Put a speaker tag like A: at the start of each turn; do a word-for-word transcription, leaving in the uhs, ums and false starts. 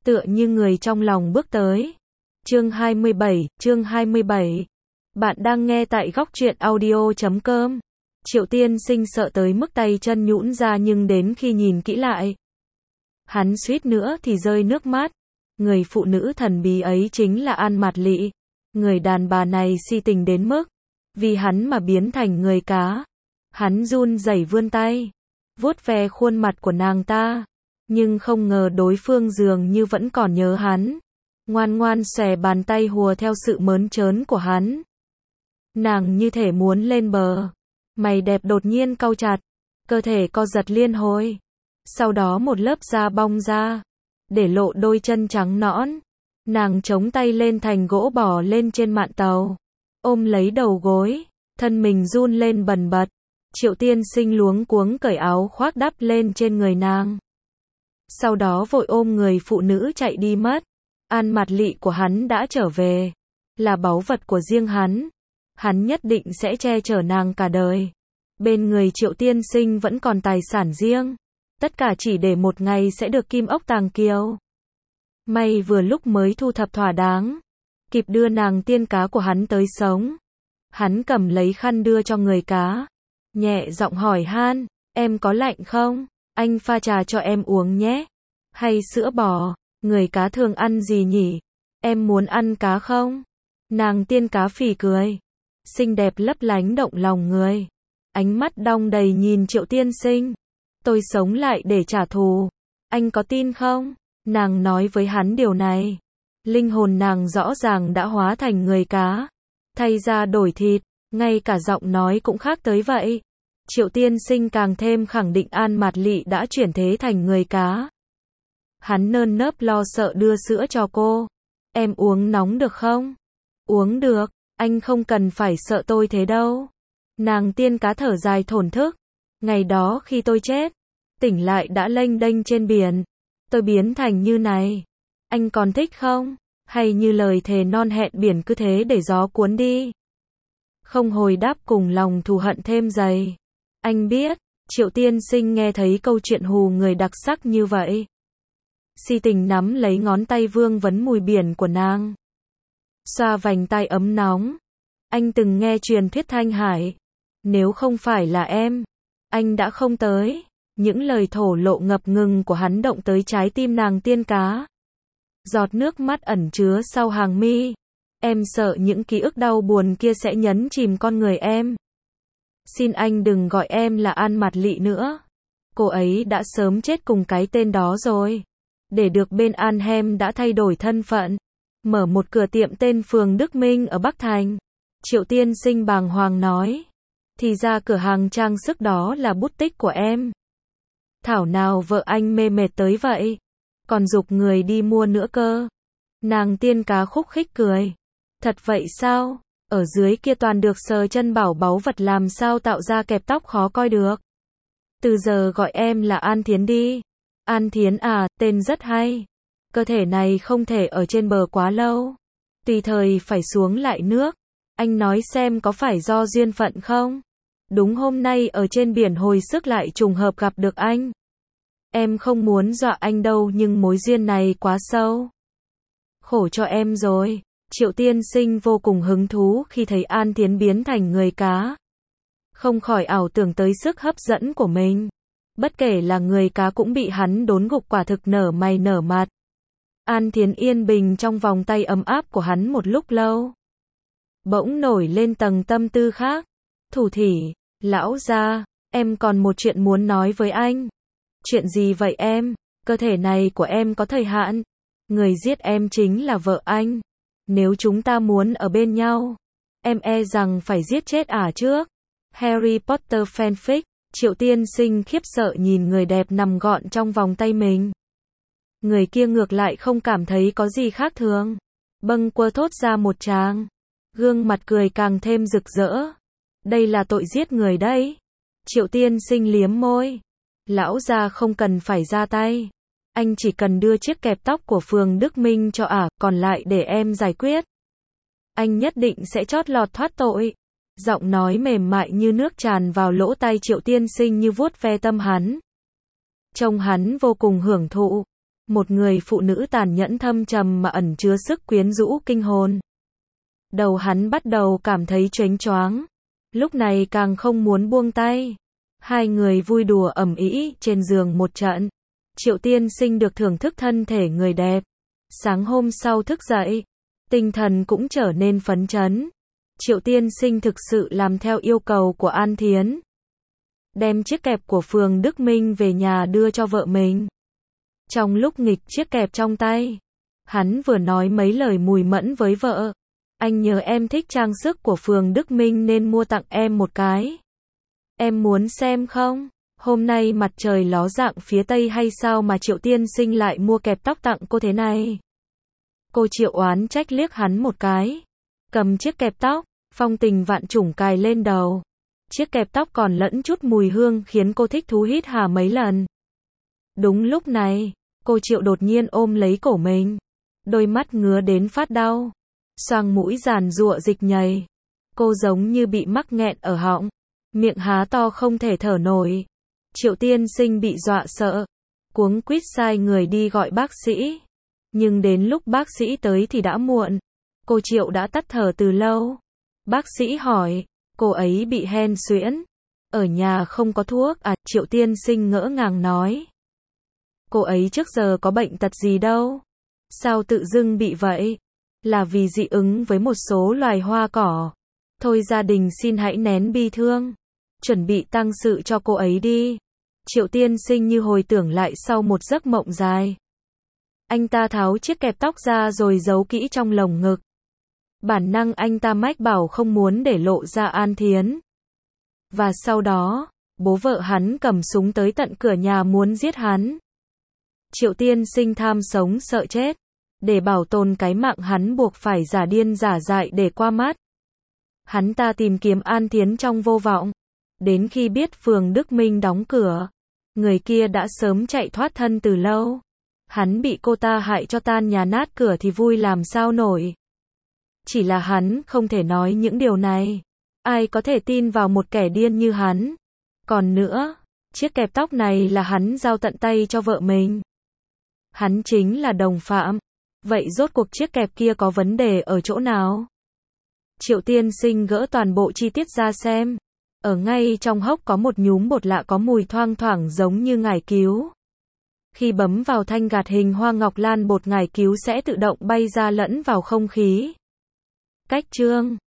A: tựa như người trong lòng bước tới. Chương hai mươi bảy, chương hai mươi bảy. Bạn đang nghe tại góc truyện audio chấm com. Triệu Tiên Sinh sợ tới mức tay chân nhũn ra, nhưng đến khi nhìn kỹ lại, hắn suýt nữa thì rơi nước mắt. Người phụ nữ thần bí ấy chính là An Mạt Lị. Người đàn bà này si tình đến mức vì hắn mà biến thành người cá. Hắn run rẩy vươn tay, vuốt ve khuôn mặt của nàng ta, nhưng không ngờ đối phương dường như vẫn còn nhớ hắn. Ngoan ngoan xòe bàn tay hùa theo sự mớn trớn của hắn. Nàng như thể muốn lên bờ. Mày đẹp đột nhiên cau chặt, cơ thể co giật liên hồi. Sau đó một lớp da bong ra, để lộ đôi chân trắng nõn. Nàng chống tay lên thành gỗ bò lên trên mạn tàu, ôm lấy đầu gối, thân mình run lên bần bật. Triệu Tiên Sinh luống cuống cởi áo khoác đắp lên trên người nàng. Sau đó vội ôm người phụ nữ chạy đi mất. An Mạt Lị của hắn đã trở về, là báu vật của riêng hắn. Hắn nhất định sẽ che chở nàng cả đời. Bên người Triệu Tiên Sinh vẫn còn tài sản riêng. Tất cả chỉ để một ngày sẽ được kim ốc tàng kiều. May vừa lúc mới thu thập thỏa đáng, kịp đưa nàng tiên cá của hắn tới sống. Hắn cầm lấy khăn đưa cho người cá, nhẹ giọng hỏi han, em có lạnh không? Anh pha trà cho em uống nhé. Hay sữa bò? Người cá thường ăn gì nhỉ? Em muốn ăn cá không? Nàng tiên cá phì cười, xinh đẹp lấp lánh động lòng người. Ánh mắt đong đầy nhìn Triệu Tiên Sinh. Tôi sống lại để trả thù. Anh có tin không? Nàng nói với hắn điều này. Linh hồn nàng rõ ràng đã hóa thành người cá, thay da đổi thịt, ngay cả giọng nói cũng khác tới vậy. Triệu Tiên Sinh càng thêm khẳng định An Mạt Lị đã chuyển thế thành người cá. Hắn nơm nớp lo sợ đưa sữa cho cô. Em uống nóng được không? Uống được, anh không cần phải sợ tôi thế đâu. Nàng tiên cá thở dài thổn thức. Ngày đó khi tôi chết, tỉnh lại đã lênh đênh trên biển. Tôi biến thành như này. Anh còn thích không? Hay như lời thề non hẹn biển cứ thế để gió cuốn đi? Không hồi đáp cùng lòng thù hận thêm dày. Anh biết, Triệu Tiên Sinh nghe thấy câu chuyện hù người đặc sắc như vậy. Si tình nắm lấy ngón tay vương vấn mùi biển của nàng. Xoa vành tay ấm nóng. Anh từng nghe truyền thuyết Thanh Hải. Nếu không phải là em, anh đã không tới. Những lời thổ lộ ngập ngừng của hắn động tới trái tim nàng tiên cá. Giọt nước mắt ẩn chứa sau hàng mi. Em sợ những ký ức đau buồn kia sẽ nhấn chìm con người em. Xin anh đừng gọi em là An Mạt Lị nữa. Cô ấy đã sớm chết cùng cái tên đó rồi. Để được bên An Hem đã thay đổi thân phận, mở một cửa tiệm tên phường Đức Minh ở Bắc Thành. Triệu Tiên Sinh bàng hoàng nói. Thì ra cửa hàng trang sức đó là bút tích của em. Thảo nào vợ anh mê mệt tới vậy, còn giục người đi mua nữa cơ. Nàng tiên cá khúc khích cười. Thật vậy sao? Ở dưới kia toàn được sờ chân bảo báu vật, làm sao tạo ra kẹp tóc khó coi được. Từ giờ gọi em là An Thiến đi. An Thiến à, tên rất hay. Cơ thể này không thể ở trên bờ quá lâu. Tùy thời phải xuống lại nước. Anh nói xem có phải do duyên phận không? Đúng hôm nay ở trên biển hồi sức lại trùng hợp gặp được anh. Em không muốn dọa anh đâu, nhưng mối duyên này quá sâu. Khổ cho em rồi. Triệu Tiên Sinh vô cùng hứng thú khi thấy An Thiến biến thành người cá. Không khỏi ảo tưởng tới sức hấp dẫn của mình. Bất kể là người cá cũng bị hắn đốn gục, quả thực nở mày nở mặt. An Thiến yên bình trong vòng tay ấm áp của hắn một lúc lâu. Bỗng nổi lên tầng tâm tư khác. Thủ thỉ, lão gia, em còn một chuyện muốn nói với anh. Chuyện gì vậy em? Cơ thể này của em có thời hạn. Người giết em chính là vợ anh. Nếu chúng ta muốn ở bên nhau, em e rằng phải giết chết ả trước. Harry Potter fanfic. Triệu Tiên Sinh khiếp sợ nhìn người đẹp nằm gọn trong vòng tay mình. Người kia ngược lại không cảm thấy có gì khác thường. Bâng quơ thốt ra một tràng. Gương mặt cười càng thêm rực rỡ. Đây là tội giết người đấy. Triệu Tiên Sinh liếm môi. Lão gia không cần phải ra tay. Anh chỉ cần đưa chiếc kẹp tóc của phường Đức Minh cho ả, còn lại để em giải quyết. Anh nhất định sẽ chót lọt thoát tội. Giọng nói mềm mại như nước tràn vào lỗ tai Triệu Tiên Sinh như vuốt ve tâm hắn. Trông hắn vô cùng hưởng thụ. Một người phụ nữ tàn nhẫn thâm trầm mà ẩn chứa sức quyến rũ kinh hồn. Đầu hắn bắt đầu cảm thấy chếnh choáng. Lúc này càng không muốn buông tay. Hai người vui đùa ầm ĩ trên giường một trận. Triệu Tiên Sinh được thưởng thức thân thể người đẹp. Sáng hôm sau thức dậy, tinh thần cũng trở nên phấn chấn. Triệu Tiên Sinh thực sự làm theo yêu cầu của An Thiến. Đem chiếc kẹp của Phường Đức Minh về nhà đưa cho vợ mình. Trong lúc nghịch chiếc kẹp trong tay, hắn vừa nói mấy lời mùi mẫn với vợ. Anh nhớ em thích trang sức của Phường Đức Minh nên mua tặng em một cái. Em muốn xem không? Hôm nay mặt trời ló dạng phía tây hay sao mà Triệu Tiên Sinh lại mua kẹp tóc tặng cô thế này? Cô Triệu oán trách liếc hắn một cái. Cầm chiếc kẹp tóc, phong tình vạn trùng cài lên đầu. Chiếc kẹp tóc còn lẫn chút mùi hương khiến cô thích thú hít hà mấy lần. Đúng lúc này, cô Triệu đột nhiên ôm lấy cổ mình. Đôi mắt ngứa đến phát đau. Xoang mũi giàn giụa dịch nhầy. Cô giống như bị mắc nghẹn ở họng. Miệng há to không thể thở nổi. Triệu Tiên Sinh bị dọa sợ. Cuống quýt sai người đi gọi bác sĩ. Nhưng đến lúc bác sĩ tới thì đã muộn. Cô Triệu đã tắt thở từ lâu. Bác sĩ hỏi, cô ấy bị hen suyễn. Ở nhà không có thuốc à? Triệu Tiên Sinh ngỡ ngàng nói. Cô ấy trước giờ có bệnh tật gì đâu. Sao tự dưng bị vậy? Là vì dị ứng với một số loài hoa cỏ. Thôi gia đình xin hãy nén bi thương. Chuẩn bị tang sự cho cô ấy đi. Triệu Tiên Sinh như hồi tưởng lại sau một giấc mộng dài. Anh ta tháo chiếc kẹp tóc ra rồi giấu kỹ trong lồng ngực. Bản năng anh ta mách bảo không muốn để lộ ra An Thiến. Và sau đó, bố vợ hắn cầm súng tới tận cửa nhà muốn giết hắn. Triệu Tiên Sinh tham sống sợ chết. Để bảo tồn cái mạng hắn buộc phải giả điên giả dại để qua mắt. Hắn ta tìm kiếm An Thiến trong vô vọng. Đến khi biết Phường Đức Minh đóng cửa, người kia đã sớm chạy thoát thân từ lâu. Hắn bị cô ta hại cho tan nhà nát cửa thì vui làm sao nổi. Chỉ là hắn không thể nói những điều này. Ai có thể tin vào một kẻ điên như hắn. Còn nữa, chiếc kẹp tóc này là hắn giao tận tay cho vợ mình. Hắn chính là đồng phạm. Vậy rốt cuộc chiếc kẹp kia có vấn đề ở chỗ nào? Triệu Tiên Sinh gỡ toàn bộ chi tiết ra xem. Ở ngay trong hốc có một nhúm bột lạ có mùi thoang thoảng giống như ngải cứu. Khi bấm vào thanh gạt hình hoa ngọc lan bột ngải cứu sẽ tự động bay ra lẫn vào không khí. Cách chương